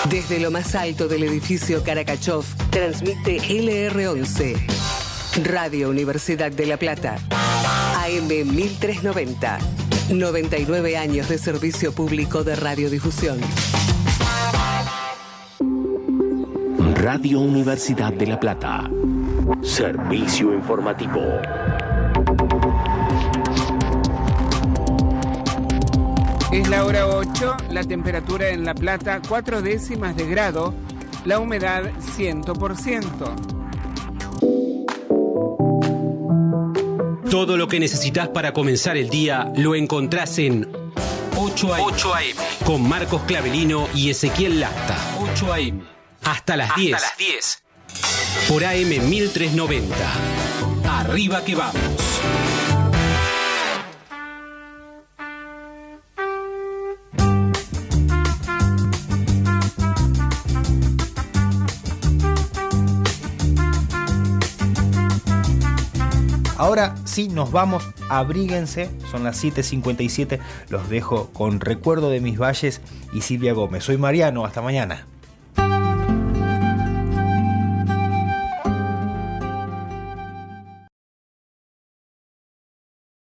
Desde lo más alto del edificio Karakachov, transmite LR11, Radio Universidad de La Plata, AM 1390, 99 años de servicio público de radiodifusión. Radio Universidad de La Plata, servicio informativo. Es la hora 8, la temperatura en La Plata 4 décimas de grado, la humedad 100%. Todo lo que necesitas para comenzar el día lo encontrás en 8 AM, con Marcos Clavelino y Ezequiel Lasta. 8 AM. Hasta las 10. Por AM 1390. Arriba que vamos. Ahora sí nos vamos, abríguense, son las 7:57, los dejo con Recuerdo de mis valles y Silvia Gómez. Soy Mariano, hasta mañana.